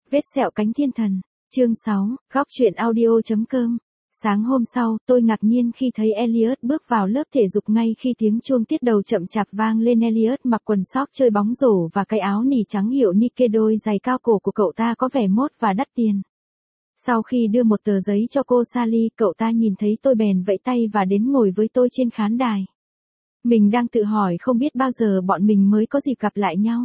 Vết sẹo cánh thiên thần. Chương 6, góc truyện audio.com. Sáng hôm sau, tôi ngạc nhiên khi thấy Elliot bước vào lớp thể dục ngay khi tiếng chuông tiết đầu chậm chạp vang lên. Elliot mặc quần sóc chơi bóng rổ và cái áo nỉ trắng hiệu Nike. Đôi giày cao cổ của cậu ta có vẻ mốt và đắt tiền. Sau khi đưa một tờ giấy cho cô Sally, cậu ta nhìn thấy tôi bèn vẫy tay và đến ngồi với tôi trên khán đài. Mình đang tự hỏi không biết bao giờ bọn mình mới có dịp gặp lại nhau.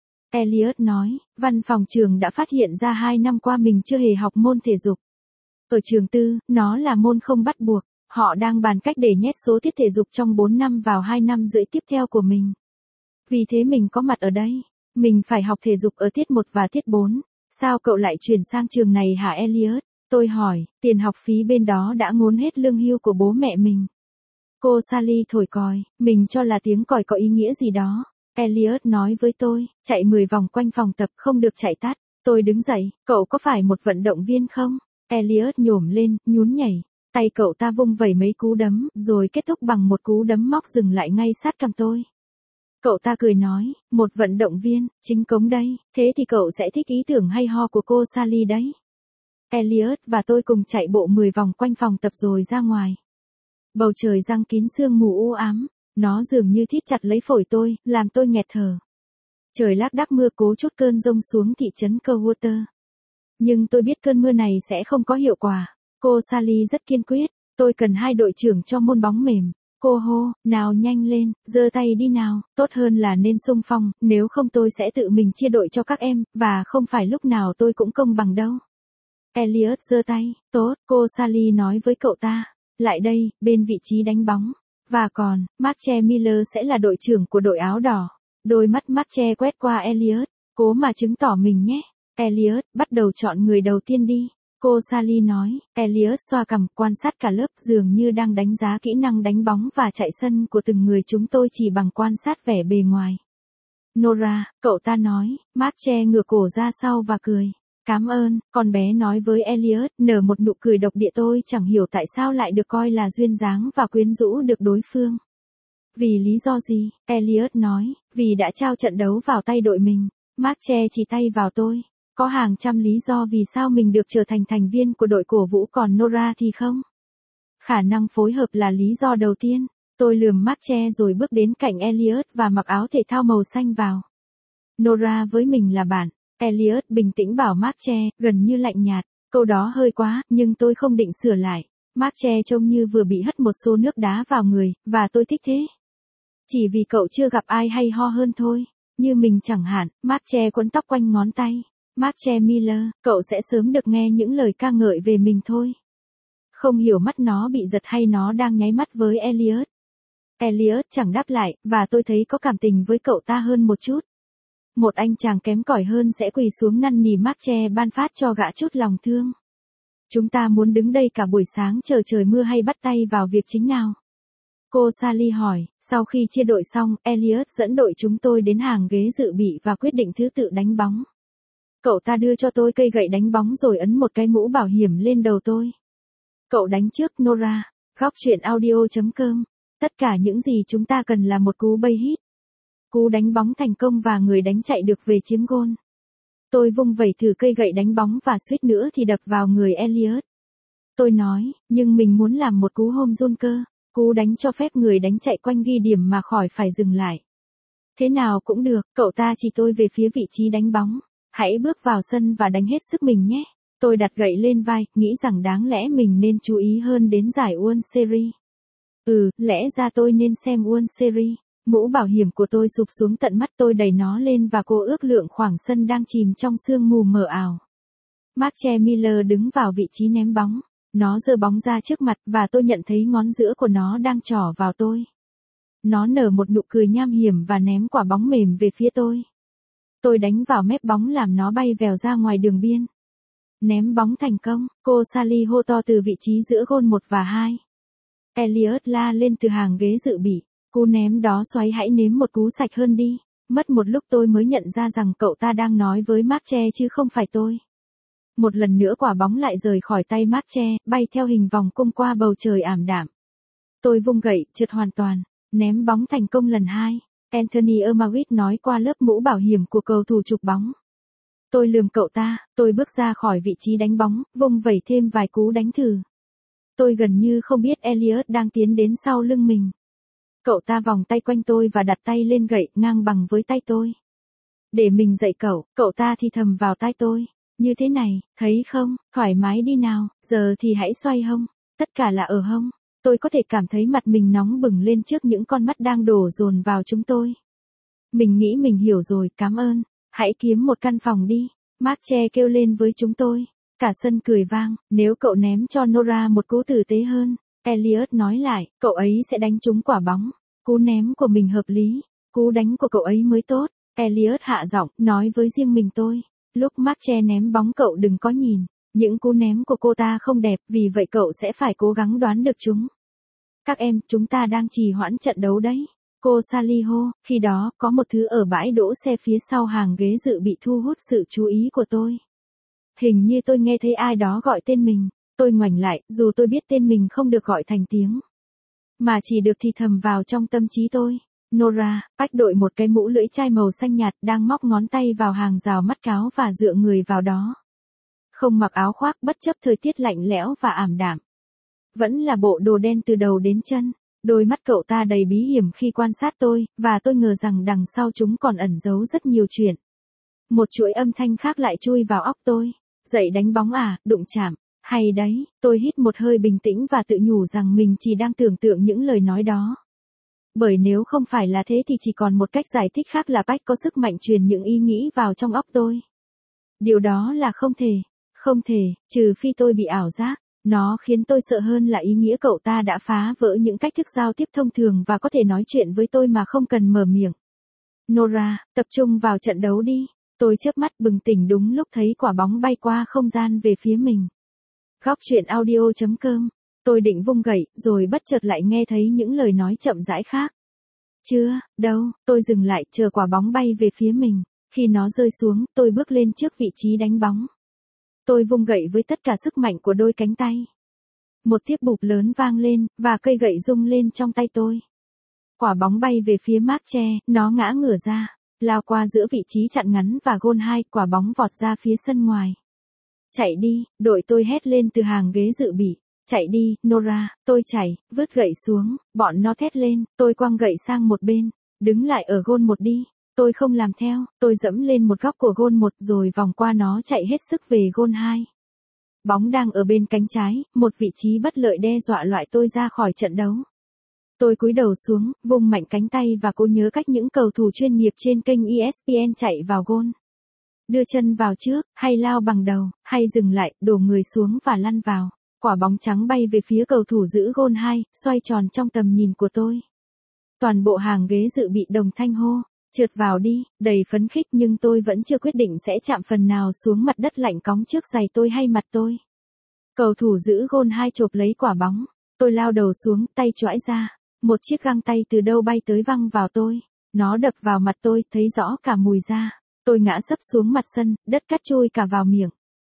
Elliot nói, văn phòng trường đã phát hiện ra 2 năm qua mình chưa hề học môn thể dục. Ở trường tư, nó là môn không bắt buộc. Họ đang bàn cách để nhét số tiết thể dục trong 4 năm vào 2 năm rưỡi tiếp theo của mình. Vì thế mình có mặt ở đây. Mình phải học thể dục ở tiết 1 và tiết 4. Sao cậu lại chuyển sang trường này hả Elliot? Tôi hỏi, tiền học phí bên đó đã ngốn hết lương hưu của bố mẹ mình. Cô Sally thổi còi, mình cho là tiếng còi có ý nghĩa gì đó. Elliot nói với tôi, chạy 10 vòng quanh phòng tập không được chạy tắt. Tôi đứng dậy, cậu có phải một vận động viên không? Elliot nhổm lên, nhún nhảy. Tay cậu ta vung vẩy mấy cú đấm, rồi kết thúc bằng một cú đấm móc dừng lại ngay sát cằm tôi. Cậu ta cười nói, một vận động viên, chính cống đây, thế thì cậu sẽ thích ý tưởng hay ho của cô Sally đấy. Elliot và tôi cùng chạy bộ 10 vòng quanh phòng tập rồi ra ngoài. Bầu trời giăng kín sương mù u ám, nó dường như thít chặt lấy phổi tôi, làm tôi nghẹt thở. Trời lác đác mưa cố chút cơn dông xuống thị trấn Coldwater. Nhưng tôi biết cơn mưa này sẽ không có hiệu quả. Cô Sally rất kiên quyết, tôi cần 2 đội trưởng cho môn bóng mềm. Cô hô, nào nhanh lên, giơ tay đi nào, tốt hơn là nên xung phong, nếu không tôi sẽ tự mình chia đội cho các em, và không phải lúc nào tôi cũng công bằng đâu. Elliot giơ tay, tốt, cô Sally nói với cậu ta, lại đây, bên vị trí đánh bóng. Và còn, Marche Miller sẽ là đội trưởng của đội áo đỏ. Đôi mắt Marche quét qua Elliot, cố mà chứng tỏ mình nhé. Elliot, bắt đầu chọn người đầu tiên đi. Cô Sally nói, Elliot xoa cằm quan sát cả lớp dường như đang đánh giá kỹ năng đánh bóng và chạy sân của từng người. Chúng tôi chỉ bằng quan sát vẻ bề ngoài. Nora, cậu ta nói, Marche ngửa cổ ra sau và cười. Cảm ơn, con bé nói với Elliot, nở một nụ cười độc địa. Tôi chẳng hiểu tại sao lại được coi là duyên dáng và quyến rũ được đối phương. Vì lý do gì? Elliot nói, vì đã trao trận đấu vào tay đội mình. Marche chỉ tay vào tôi. Có hàng trăm lý do vì sao mình được trở thành thành viên của đội cổ vũ còn Nora thì không. Khả năng phối hợp là lý do đầu tiên. Tôi lườm Marche rồi bước đến cạnh Elliot và mặc áo thể thao màu xanh vào. Nora với mình là bạn. Elliot bình tĩnh bảo Marche, gần như lạnh nhạt. Câu đó hơi quá, nhưng tôi không định sửa lại. Marche trông như vừa bị hất một xô nước đá vào người, và tôi thích thế. Chỉ vì cậu chưa gặp ai hay ho hơn thôi. Như mình chẳng hạn. Marche quấn tóc quanh ngón tay. Marche Miller, cậu sẽ sớm được nghe những lời ca ngợi về mình thôi. Không hiểu mắt nó bị giật hay nó đang nháy mắt với Elliot. Elliot chẳng đáp lại, và tôi thấy có cảm tình với cậu ta hơn một chút. Một anh chàng kém cỏi hơn sẽ quỳ xuống năn nỉ Marche ban phát cho gã chút lòng thương. Chúng ta muốn đứng đây cả buổi sáng chờ trời mưa hay bắt tay vào việc chính nào? Cô Sally hỏi, sau khi chia đội xong, Elliot dẫn đội chúng tôi đến hàng ghế dự bị và quyết định thứ tự đánh bóng. Cậu ta đưa cho tôi cây gậy đánh bóng rồi ấn một cái mũ bảo hiểm lên đầu tôi. Cậu đánh trước Nora, góc truyện audio.com. Tất cả những gì chúng ta cần là một cú bay hit. Cú đánh bóng thành công và người đánh chạy được về chiếm gôn. Tôi vung vẩy thử cây gậy đánh bóng và suýt nữa thì đập vào người Elliot. Tôi nói, nhưng mình muốn làm một cú home run cơ. Cú đánh cho phép người đánh chạy quanh ghi điểm mà khỏi phải dừng lại. Thế nào cũng được, cậu ta chỉ tôi về phía vị trí đánh bóng. Hãy bước vào sân và đánh hết sức mình nhé. Tôi đặt gậy lên vai, nghĩ rằng đáng lẽ mình nên chú ý hơn đến giải World Series. Lẽ ra tôi nên xem World Series. Mũ bảo hiểm của tôi sụp xuống tận mắt. Tôi đẩy nó lên và cô ước lượng khoảng sân đang chìm trong sương mù mờ ảo. Marche Miller đứng vào vị trí ném bóng. Nó giơ bóng ra trước mặt và tôi nhận thấy ngón giữa của nó đang trỏ vào tôi. Nó nở một nụ cười nham hiểm và ném quả bóng mềm về phía tôi. Tôi đánh vào mép bóng làm nó bay vèo ra ngoài đường biên. Ném bóng thành công, cô Sally hô to từ vị trí giữa gôn 1 và 2. Elliot la lên từ hàng ghế dự bị, cú ném đó xoáy, hãy nếm một cú sạch hơn đi. Mất một lúc tôi mới nhận ra rằng cậu ta đang nói với Marche chứ không phải tôi. Một lần nữa quả bóng lại rời khỏi tay Marche, bay theo hình vòng cung qua bầu trời ảm đạm. Tôi vung gậy, trượt hoàn toàn, ném bóng thành công lần 2. Anthony Ermawit nói qua lớp mũ bảo hiểm của cầu thủ chụp bóng. Tôi lườm cậu ta, tôi bước ra khỏi vị trí đánh bóng, vung vẩy thêm vài cú đánh thử. Tôi gần như không biết Elliot đang tiến đến sau lưng mình. Cậu ta vòng tay quanh tôi và đặt tay lên gậy ngang bằng với tay tôi. Để mình dạy cậu ta thì thầm vào tai tôi. Như thế này, thấy không, thoải mái đi nào, giờ thì hãy xoay hông. Tất cả là ở hông. Tôi có thể cảm thấy mặt mình nóng bừng lên trước những con mắt đang đổ dồn vào chúng tôi. Mình nghĩ mình hiểu rồi, cảm ơn. Hãy kiếm một căn phòng đi. Marche kêu lên với chúng tôi. Cả sân cười vang, nếu cậu ném cho Nora một cú tử tế hơn. Elliot nói lại, cậu ấy sẽ đánh trúng quả bóng. Cú ném của mình hợp lý, cú đánh của cậu ấy mới tốt. Elliot hạ giọng, nói với riêng mình tôi. Lúc Marche ném bóng cậu đừng có nhìn. Những cú ném của cô ta không đẹp, vì vậy cậu sẽ phải cố gắng đoán được chúng. Các em, chúng ta đang trì hoãn trận đấu đấy. Cô Sally hô, khi đó, có một thứ ở bãi đỗ xe phía sau hàng ghế dự bị thu hút sự chú ý của tôi. Hình như tôi nghe thấy ai đó gọi tên mình. Tôi ngoảnh lại, dù tôi biết tên mình không được gọi thành tiếng, mà chỉ được thì thầm vào trong tâm trí tôi. Nora, Bách đội một cái mũ lưỡi chai màu xanh nhạt đang móc ngón tay vào hàng rào mắt cáo và dựa người vào đó. Không mặc áo khoác bất chấp thời tiết lạnh lẽo và ảm đạm. Vẫn là bộ đồ đen từ đầu đến chân. Đôi mắt cậu ta đầy bí hiểm khi quan sát tôi, và tôi ngờ rằng đằng sau chúng còn ẩn giấu rất nhiều chuyện. Một chuỗi âm thanh khác lại chui vào óc tôi. Dậy đánh bóng à, đụng chạm. Hay đấy, tôi hít một hơi bình tĩnh và tự nhủ rằng mình chỉ đang tưởng tượng những lời nói đó. Bởi nếu không phải là thế thì chỉ còn một cách giải thích khác là Bách có sức mạnh truyền những ý nghĩ vào trong óc tôi. Điều đó là không thể, trừ phi tôi bị ảo giác. Nó khiến tôi sợ hơn là ý nghĩa cậu ta đã phá vỡ những cách thức giao tiếp thông thường và có thể nói chuyện với tôi mà không cần mở miệng. Nora, tập trung vào trận đấu đi. Tôi chớp mắt bừng tỉnh đúng lúc thấy quả bóng bay qua không gian về phía mình. Góc truyện audio.com. Tôi định vung gậy, rồi bất chợt lại nghe thấy những lời nói chậm rãi khác. Chưa, đâu, tôi dừng lại chờ quả bóng bay về phía mình. Khi nó rơi xuống, tôi bước lên trước vị trí đánh bóng. Tôi vung gậy với tất cả sức mạnh của đôi cánh tay. Một tiếng bụp lớn vang lên, và cây gậy rung lên trong tay tôi. Quả bóng bay về phía Marche, nó ngã ngửa ra, lao qua giữa vị trí chặn ngắn và gôn 2, quả bóng vọt ra phía sân ngoài. Chạy đi, đội tôi hét lên từ hàng ghế dự bị. Chạy đi, Nora, tôi chạy, vứt gậy xuống, bọn nó thét lên, tôi quăng gậy sang một bên, đứng lại ở gôn 1 đi. Tôi không làm theo, tôi dẫm lên một góc của gôn 1 rồi vòng qua nó chạy hết sức về gôn 2. Bóng đang ở bên cánh trái, một vị trí bất lợi đe dọa loại tôi ra khỏi trận đấu. Tôi cúi đầu xuống, vung mạnh cánh tay và cố nhớ cách những cầu thủ chuyên nghiệp trên kênh ESPN chạy vào gôn. Đưa chân vào trước, hay lao bằng đầu, hay dừng lại, đổ người xuống và lăn vào. Quả bóng trắng bay về phía cầu thủ giữ gôn 2, xoay tròn trong tầm nhìn của tôi. Toàn bộ hàng ghế dự bị đồng thanh hô. Trượt vào đi, đầy phấn khích nhưng tôi vẫn chưa quyết định sẽ chạm phần nào xuống mặt đất lạnh cóng trước giày tôi hay mặt tôi. Cầu thủ giữ gôn 2 chộp lấy quả bóng. Tôi lao đầu xuống, tay choãi ra. Một chiếc găng tay từ đâu bay tới văng vào tôi. Nó đập vào mặt tôi, thấy rõ cả mùi da. Tôi ngã sấp xuống mặt sân, đất cát trôi cả vào miệng.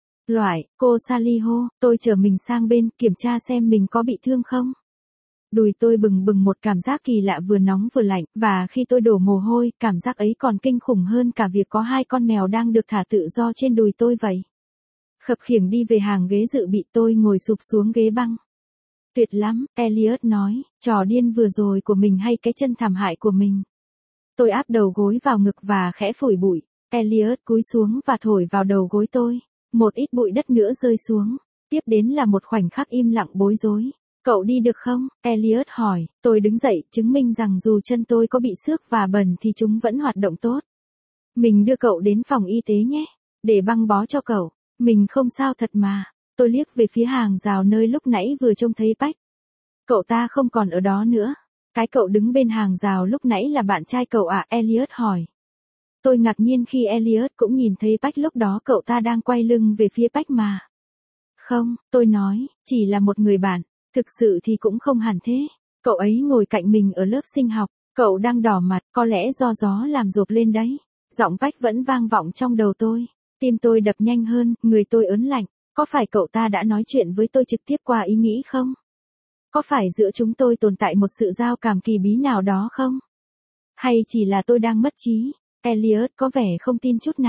Cô Sally hô, tôi chở mình sang bên, kiểm tra xem mình có bị thương không. Đùi tôi bừng bừng một cảm giác kỳ lạ vừa nóng vừa lạnh, và khi tôi đổ mồ hôi, cảm giác ấy còn kinh khủng hơn cả việc có 2 con mèo đang được thả tự do trên đùi tôi vậy. Khập khiễng đi về hàng ghế dự bị, tôi ngồi sụp xuống ghế băng. Tuyệt lắm, Elliot nói, trò điên vừa rồi của mình hay cái chân thảm hại của mình. Tôi áp đầu gối vào ngực và khẽ phủi bụi. Elliot cúi xuống và thổi vào đầu gối tôi. Một ít bụi đất nữa rơi xuống. Tiếp đến là một khoảnh khắc im lặng bối rối. Cậu đi được không? Elliot hỏi. Tôi đứng dậy, chứng minh rằng dù chân tôi có bị xước và bẩn thì chúng vẫn hoạt động tốt. Mình đưa cậu đến phòng y tế nhé. Để băng bó cho cậu. Mình không sao thật mà. Tôi liếc về phía hàng rào nơi lúc nãy vừa trông thấy Bách. Cậu ta không còn ở đó nữa. Cái cậu đứng bên hàng rào lúc nãy là bạn trai cậu à? Elliot hỏi. Tôi ngạc nhiên khi Elliot cũng nhìn thấy Bách, lúc đó cậu ta đang quay lưng về phía Bách mà. Không, tôi nói, chỉ là một người bạn. Thực sự thì cũng không hẳn thế. Cậu ấy ngồi cạnh mình ở lớp sinh học. Cậu đang đỏ mặt, có lẽ do gió làm rộp lên đấy. Giọng Bách vẫn vang vọng trong đầu tôi. Tim tôi đập nhanh hơn, người tôi ớn lạnh. Có phải cậu ta đã nói chuyện với tôi trực tiếp qua ý nghĩ không? Có phải giữa chúng tôi tồn tại một sự giao cảm kỳ bí nào đó không? Hay chỉ là tôi đang mất trí? Elliot có vẻ không tin chút nào.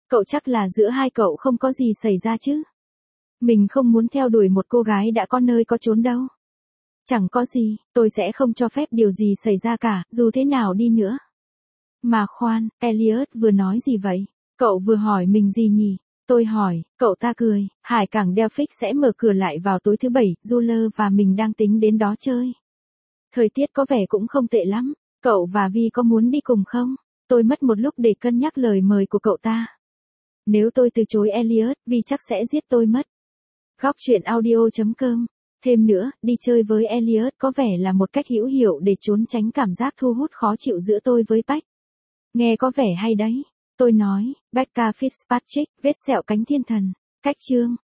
Cậu chắc là giữa hai cậu không có gì xảy ra chứ? Mình không muốn theo đuổi một cô gái đã có nơi có chốn đâu. Chẳng có gì, tôi sẽ không cho phép điều gì xảy ra cả, dù thế nào đi nữa. Mà khoan, Elliot vừa nói gì vậy? Cậu vừa hỏi mình gì nhỉ? Tôi hỏi, cậu ta cười, hải cảng Delphic sẽ mở cửa lại vào tối thứ Bảy, Juler và mình đang tính đến đó chơi. Thời tiết có vẻ cũng không tệ lắm, cậu và Vi có muốn đi cùng không? Tôi mất một lúc để cân nhắc lời mời của cậu ta. Nếu tôi từ chối Elliot, Vi chắc sẽ giết tôi mất. Góc truyện audio.com. Thêm nữa, đi chơi với Elliot có vẻ là một cách hữu hiệu để trốn tránh cảm giác thu hút khó chịu giữa tôi với Beck. Nghe có vẻ hay đấy. Tôi nói, Becca Fitzpatrick, vết sẹo cánh thiên thần. Cách chương.